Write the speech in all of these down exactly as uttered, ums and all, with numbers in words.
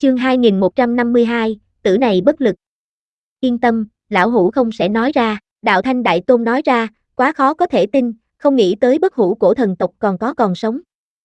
Chương hai nghìn một trăm năm mươi hai, tử này bất lực. Yên tâm, lão hủ không sẽ nói ra, Đạo Thanh Đại Tôn nói ra, quá khó có thể tin, không nghĩ tới bất hủ cổ thần tộc còn có còn sống.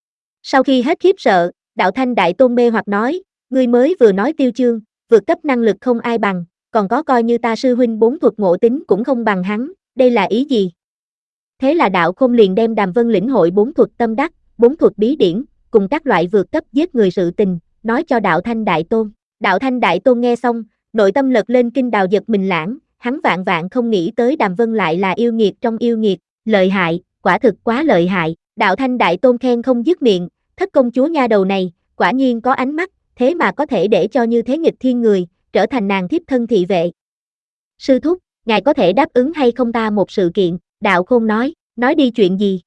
Sau khi hết khiếp sợ, Đạo Thanh Đại Tôn mê hoặc nói, ngươi mới vừa nói Tiêu Chương, vượt cấp năng lực không ai bằng, còn có coi như ta sư huynh bốn thuật ngộ tính cũng không bằng hắn, đây là ý gì? Thế là Đạo Khôn liền đem Đàm Vân lĩnh hội bốn thuật tâm đắc, bốn thuật bí điển, cùng các loại vượt cấp giết người sự tình, nói cho Đạo Thanh Đại Tôn. Đạo Thanh Đại Tôn nghe xong, nội tâm lật lên kinh đào giật mình lãng, hắn vạn vạn không nghĩ tới Đàm Vân lại là yêu nghiệt trong yêu nghiệt, lợi hại, quả thực quá lợi hại. Đạo Thanh Đại Tôn khen không dứt miệng, thất công chúa nha đầu này, quả nhiên có ánh mắt, thế mà có thể để cho như thế nghịch thiên người, trở thành nàng thiếp thân thị vệ. Sư thúc, ngài có thể đáp ứng hay không ta một sự kiện, Đạo Khôn nói, nói đi chuyện gì?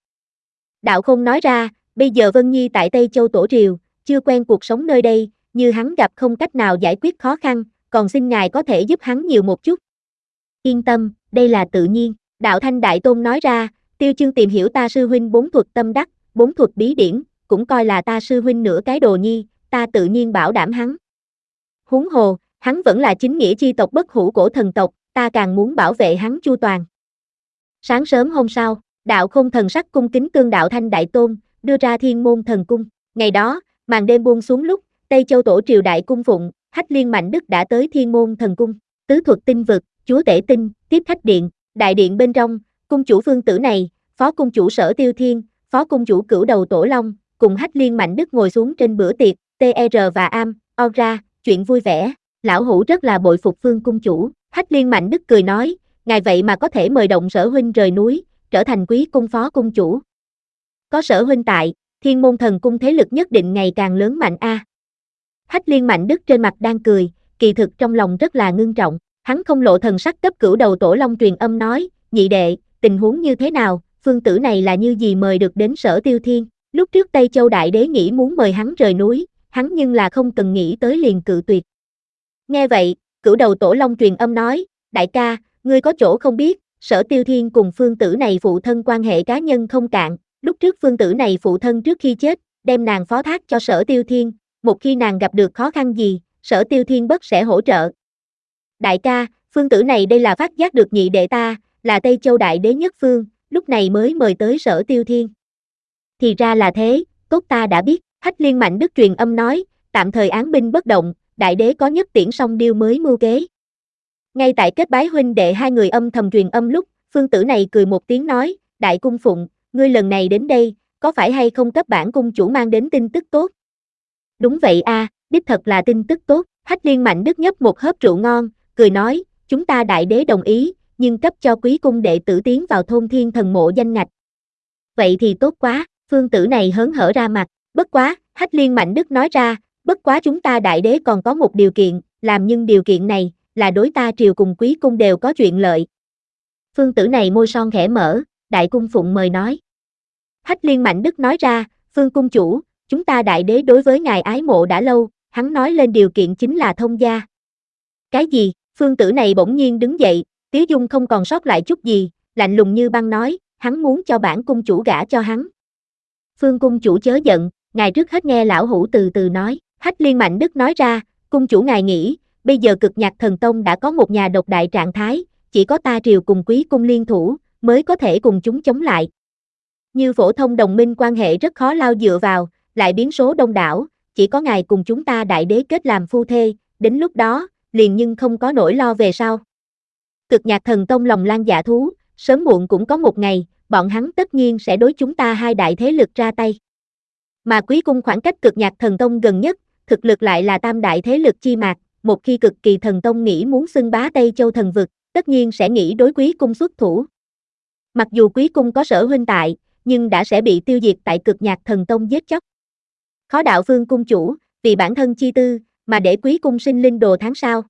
Đạo Khôn nói ra, bây giờ Vân Nhi tại Tây Châu Tổ Triều, chưa quen cuộc sống nơi đây, như hắn gặp không cách nào giải quyết khó khăn, còn xin ngài có thể giúp hắn nhiều một chút. Yên tâm, đây là tự nhiên, Đạo Thanh Đại Tôn nói ra, Tiêu Chương tìm hiểu ta sư huynh bốn thuật tâm đắc, bốn thuật bí điển, cũng coi là ta sư huynh nửa cái đồ nhi, ta tự nhiên bảo đảm hắn. Huống hồ, hắn vẫn là chính nghĩa chi tộc bất hủ cổ thần tộc, ta càng muốn bảo vệ hắn chu toàn. Sáng sớm hôm sau, Đạo Khôn thần sắc cung kính tương Đạo Thanh Đại Tôn, đưa ra Thiên Môn Thần Cung. Ngày đó, màn đêm buông xuống lúc, Tây Châu Tổ Triều Đại Cung Phụng, Hách Liên Mạnh Đức đã tới Thiên Môn Thần Cung. Tứ thuật tinh vực, chúa tể tinh, tiếp khách điện, đại điện bên trong, cung chủ Phương Tử này, phó cung chủ Sở Tiêu Thiên, phó cung chủ Cửu Đầu Tổ Long, cùng Hách Liên Mạnh Đức ngồi xuống trên bữa tiệc, tê rờ và am, o ra, chuyện vui vẻ. Lão hủ rất là bội phục Phương cung chủ. Hách Liên Mạnh Đức cười nói, ngài vậy mà có thể mời động Sở huynh rời núi, trở thành quý cung phó cung chủ. Có Sở huynh tại, Thiên Môn Thần Cung thế lực nhất định ngày càng lớn mạnh a. À. Hách Liên Mạnh Đức trên mặt đang cười, kỳ thực trong lòng rất là ngưng trọng, hắn không lộ thần sắc cấp Cửu Đầu Tổ Long truyền âm nói, nhị đệ, tình huống như thế nào, Phương Tử này là như gì mời được đến Sở Tiêu Thiên. Lúc trước Tây Châu Đại Đế nghĩ muốn mời hắn rời núi, hắn nhưng là không cần nghĩ tới liền cự tuyệt. Nghe vậy, Cửu Đầu Tổ Long truyền âm nói, đại ca, ngươi có chỗ không biết, Sở Tiêu Thiên cùng Phương Tử này phụ thân quan hệ cá nhân không cạn, lúc trước Phương Tử này phụ thân trước khi chết, đem nàng phó thác cho Sở Tiêu Thiên, một khi nàng gặp được khó khăn gì, Sở Tiêu Thiên bất sẽ hỗ trợ. Đại ca, Phương Tử này đây là phát giác được nhị đệ ta, là Tây Châu Đại Đế nhất phương, lúc này mới mời tới Sở Tiêu Thiên. Thì ra là thế, tốt ta đã biết, Hách Liên Mạnh Đức truyền âm nói, tạm thời án binh bất động, Đại Đế có nhất tiễn song điêu mới mưu kế. Ngay tại kết bái huynh đệ hai người âm thầm truyền âm lúc, Phương Tử này cười một tiếng nói, Đại Cung Phụng, ngươi lần này đến đây, có phải hay không cấp bản cung chủ mang đến tin tức tốt? Đúng vậy a, à, đích thật là tin tức tốt. Hách Liên Mạnh Đức nhấp một hớp rượu ngon, cười nói, chúng ta Đại Đế đồng ý, nhưng cấp cho quý cung đệ tử tiến vào thôn Thiên Thần Mộ danh ngạch. Vậy thì tốt quá, Phương Tử này hớn hở ra mặt, bất quá, Hách Liên Mạnh Đức nói ra, bất quá chúng ta Đại Đế còn có một điều kiện, làm nhưng điều kiện này, là đối ta triều cùng quý cung đều có chuyện lợi. Phương Tử này môi son khẽ mở, Đại Cung Phụng mời nói. Hách Liên Mạnh Đức nói ra, Phương cung chủ, chúng ta Đại Đế đối với ngài ái mộ đã lâu, hắn nói lên điều kiện chính là thông gia. Cái gì? Phương Tử này bỗng nhiên đứng dậy, Tiếu Dung không còn sót lại chút gì, lạnh lùng như băng nói, hắn muốn cho bản cung chủ gả cho hắn. Phương cung chủ chớ giận, ngài trước hết nghe lão hủ từ từ nói. Hách Liên Mạnh Đức nói ra, cung chủ ngài nghĩ, bây giờ Cực Nhạc Thần Tông đã có một nhà độc đại trạng thái, chỉ có ta triều cùng quý cung liên thủ, mới có thể cùng chúng chống lại. Như phổ thông đồng minh quan hệ rất khó lao dựa vào, lại biến số đông đảo, chỉ có ngài cùng chúng ta Đại Đế kết làm phu thê, đến lúc đó, liền nhưng không có nỗi lo về sau. Cực Nhạc Thần Tông lòng lang dạ thú, sớm muộn cũng có một ngày, bọn hắn tất nhiên sẽ đối chúng ta hai đại thế lực ra tay. Mà quý cung khoảng cách Cực Nhạc Thần Tông gần nhất, thực lực lại là tam đại thế lực chi mạc, một khi Cực Kỳ Thần Tông nghĩ muốn xưng bá Tây Châu thần vực, tất nhiên sẽ nghĩ đối quý cung xuất thủ. Mặc dù quý cung có Sở huynh tại, nhưng đã sẽ bị tiêu diệt tại Cực Nhạc Thần Tông giết chóc. Khó đạo Phương cung chủ, vì bản thân chi tư, mà để quý cung sinh linh đồ tháng sau.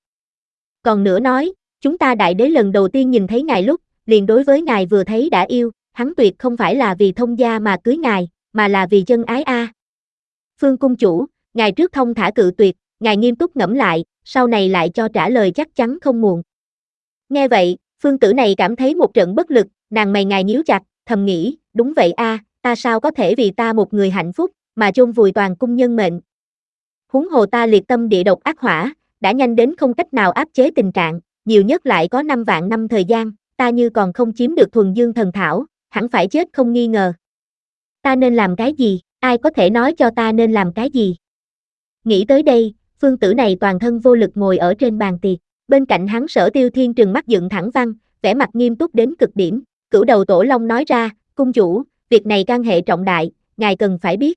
Còn nữa nói, chúng ta Đại Đế lần đầu tiên nhìn thấy ngài lúc, liền đối với ngài vừa thấy đã yêu, hắn tuyệt không phải là vì thông gia mà cưới ngài, mà là vì chân ái a. À. Phương cung chủ, ngài trước thông thả cự tuyệt, ngài nghiêm túc ngẫm lại, sau này lại cho trả lời chắc chắn không muộn. Nghe vậy, Phương Tử này cảm thấy một trận bất lực, nàng mày ngài nhíu chặt, thầm nghĩ, đúng vậy a, à, ta sao có thể vì ta một người hạnh phúc, mà chôn vùi toàn cung nhân mệnh. Huống hồ ta liệt tâm địa độc ác hỏa, đã nhanh đến không cách nào áp chế tình trạng, nhiều nhất lại có năm vạn năm thời gian, ta như còn không chiếm được thuần dương thần thảo, hẳn phải chết không nghi ngờ. Ta nên làm cái gì, ai có thể nói cho ta nên làm cái gì? Nghĩ tới đây, phương tử này toàn thân vô lực ngồi ở trên bàn tiệc, bên cạnh hắn Sở Tiêu Thiên trừng mắt dựng thẳng văn, vẻ mặt nghiêm túc đến cực điểm, Cửu Đầu Tổ Long nói ra, cung chủ, việc này can hệ trọng đại, ngài cần phải biết.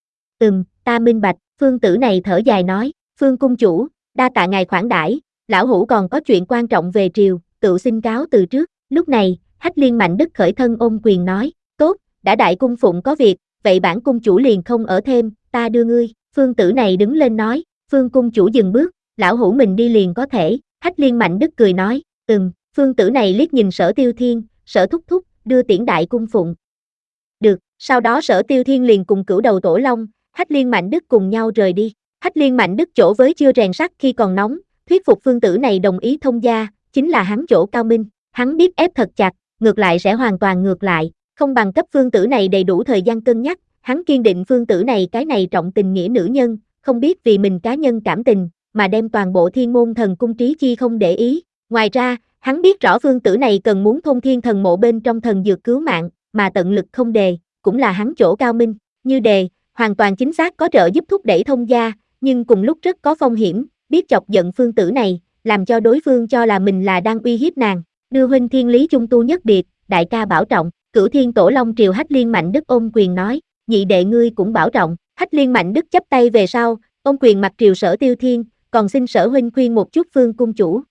Ừm, ta minh bạch, phương tử này thở dài nói, phương cung chủ, đa tạ ngài khoản đãi, lão hủ còn có chuyện quan trọng về triều, tự xin cáo từ trước. Lúc này, Hách Liên Mạnh Đức khởi thân ôm quyền nói, tốt, đã đại cung phụng có việc, vậy bản cung chủ liền không ở thêm, ta đưa ngươi. Phương tử này đứng lên nói, phương cung chủ dừng bước, lão hủ mình đi liền có thể. Hách Liên Mạnh Đức cười nói, ừm, phương tử này liếc nhìn Sở Tiêu Thiên, Sở thúc thúc, đưa tiễn đại cung phụng. Được, sau đó Sở Tiêu Thiên liền cùng Cửu Đầu Tổ Long, Hách Liên Mạnh Đức cùng nhau rời đi. Hách Liên Mạnh Đức chỗ với chưa rèn sắt khi còn nóng, thuyết phục phương tử này đồng ý thông gia, chính là hắn chỗ cao minh, hắn biết ép thật chặt, ngược lại sẽ hoàn toàn ngược lại, không bằng cấp phương tử này đầy đủ thời gian cân nhắc, hắn kiên định phương tử này cái này trọng tình nghĩa nữ nhân, không biết vì mình cá nhân cảm tình, mà đem toàn bộ Thiên Môn Thần Cung trí chi không để ý. Ngoài ra, hắn biết rõ phương tử này cần muốn thôn thiên thần mộ bên trong thần dược cứu mạng, mà tận lực không đề, cũng là hắn chỗ cao minh, như đề, hoàn toàn chính xác có trợ giúp thúc đẩy thông gia, nhưng cùng lúc rất có phong hiểm, biết chọc giận phương tử này, làm cho đối phương cho là mình là đang uy hiếp nàng. Đưa huynh thiên lý trung tu nhất biệt, đại ca bảo trọng. Cửu Thiên Tổ Long triều Hách Liên Mạnh Đức ôm quyền nói, nhị đệ ngươi cũng bảo trọng. Hách Liên Mạnh Đức chắp tay về sau, ôm quyền mặt triều Sở Tiêu Thiên, còn xin Sở huynh khuyên một chút phương cung chủ.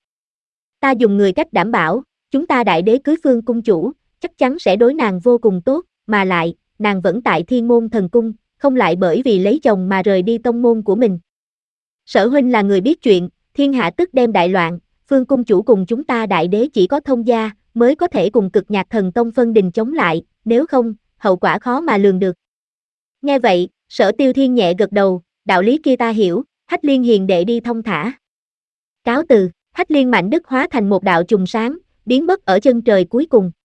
Ta dùng người cách đảm bảo, chúng ta đại đế cưới phương cung chủ, chắc chắn sẽ đối nàng vô cùng tốt, mà lại, nàng vẫn tại Thiên Môn Thần Cung, không lại bởi vì lấy chồng mà rời đi tông môn của mình. Sở huynh là người biết chuyện, thiên hạ tức đem đại loạn, phương cung chủ cùng chúng ta đại đế chỉ có thông gia, mới có thể cùng Cực Nhạc Thần Tông phân đình chống lại, nếu không, hậu quả khó mà lường được. Nghe vậy, Sở Tiêu Thiên nhẹ gật đầu, đạo lý kia ta hiểu, Hách Liên hiền đệ đi thông thả. Cáo từ, Hách Liên Mạnh Đức hóa thành một đạo trùng sáng, biến mất ở chân trời cuối cùng.